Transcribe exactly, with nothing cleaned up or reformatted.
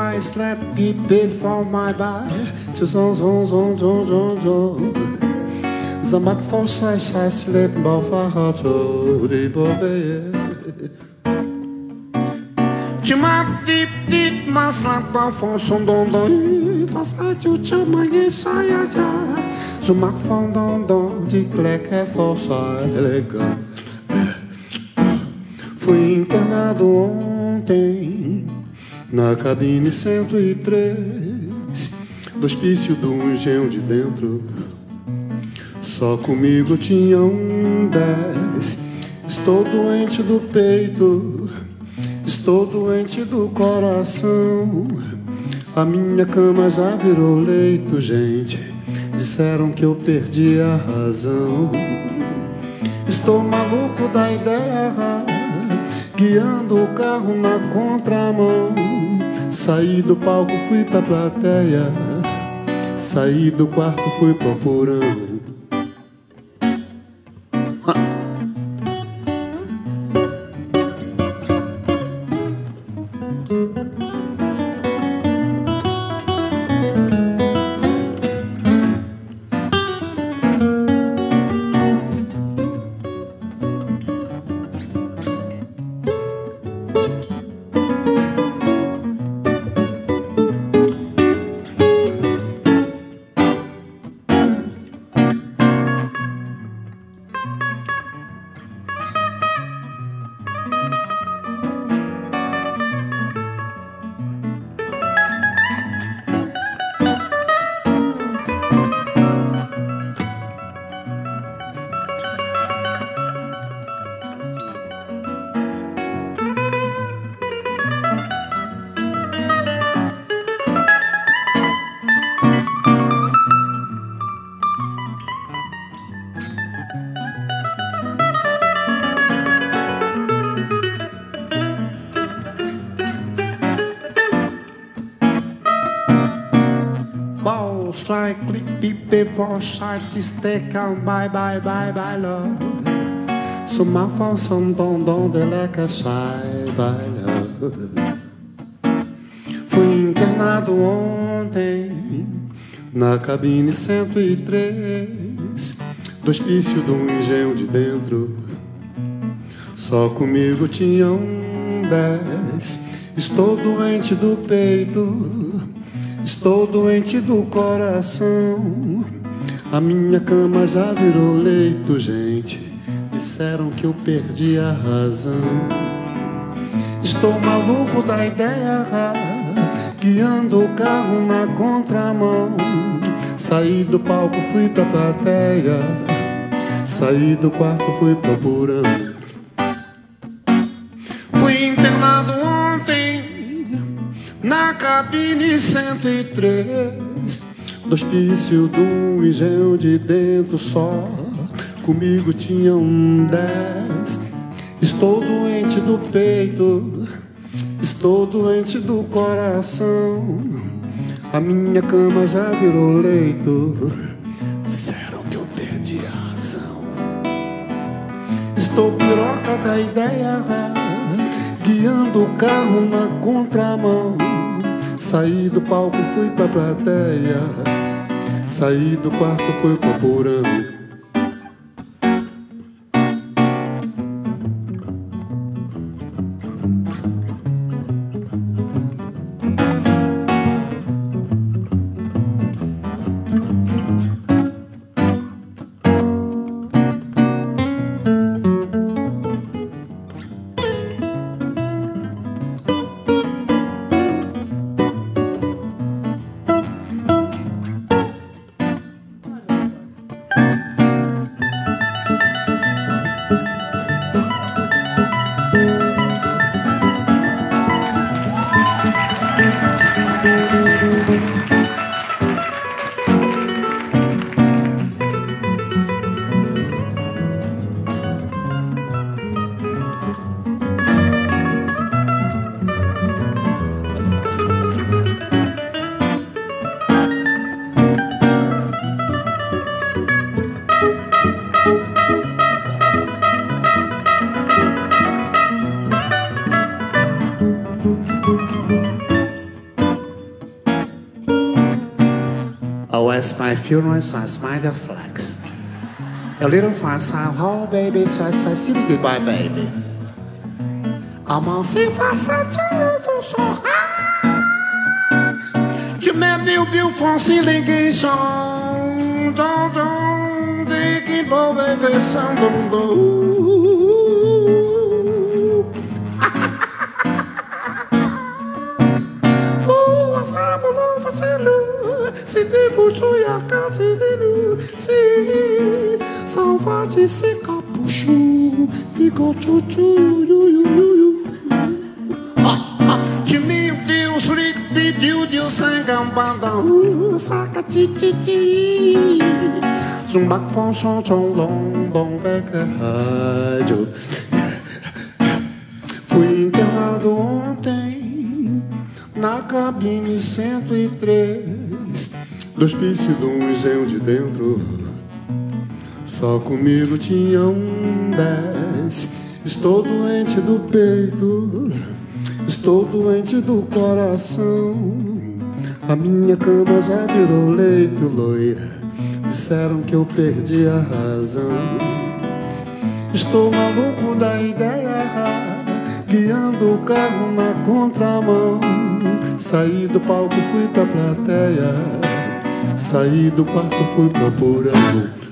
I slept deep before my body. So so so so so so so. The back for size I slept before her to the body. Tu m'as dit dit ma slap before son don don. Faz a tu chama e sai a já. Tu m'as fond don don de cleque força elegante. Fui internado ontem na cabine cento e três do hospício do engenho de dentro. Só comigo tinha um dez. Estou doente do peito, estou doente do coração. A minha cama já virou leito, gente. Disseram que eu perdi a razão. Estou maluco da ideia, guiando o carro na contramão. Saí do palco, fui pra plateia. Saí do quarto, fui pro porão. Like clip before sight is taken. Bye bye bye bye love. So my fault don don de leca sai bye love. Fui internado ontem na cabine cento e três do hospício do engenho de dentro. Só comigo tinha um dez. Estou doente do peito, estou doente do coração. A minha cama já virou leito, gente. Disseram que eu perdi a razão. Estou maluco da ideia, guiando o carro na contramão. Saí do palco, fui pra plateia. Saí do quarto, fui pro porão. Fui internado ontem na cabine cento e três do hospício do engenho de dentro. Só comigo tinha um dez. Estou doente do peito, estou doente do coração. A minha cama já virou leito. Disseram que eu perdi a razão. Estou piroca da ideia, guiando o carro na contramão. Saí do palco, fui pra plateia. Saí do quarto, fui pro porão. Oh, as my funeral size, my the flags. A little fun sound, oh baby, so I say goodbye, baby. I'm on see face à ton son. Tu m'as bien, bien foncé les guichons. Don, don, des guides, mauvais versants, don, don. Oh, essa bola fazendo. Se me puxou e a casa de luz. Se salva-te, se capuchou. Ficou chuchu, yu, yu, yu, yu. Tu me deu, slick, pediu, deu sangue, um bandão. Saca, ti, ti, ti. Zumba, fon, chon, chon, long, long, beca, rádio. Fui internado ontem na cabine cento e três do hospício do engenho de dentro. Só comigo tinham dez. Estou doente do peito, estou doente do coração. A minha cama já virou leito, loira. Disseram que eu perdi a razão. Estou maluco da ideia, guiando o carro na contramão. Saí do palco, fui pra plateia. Saí do quarto, fui pra porão.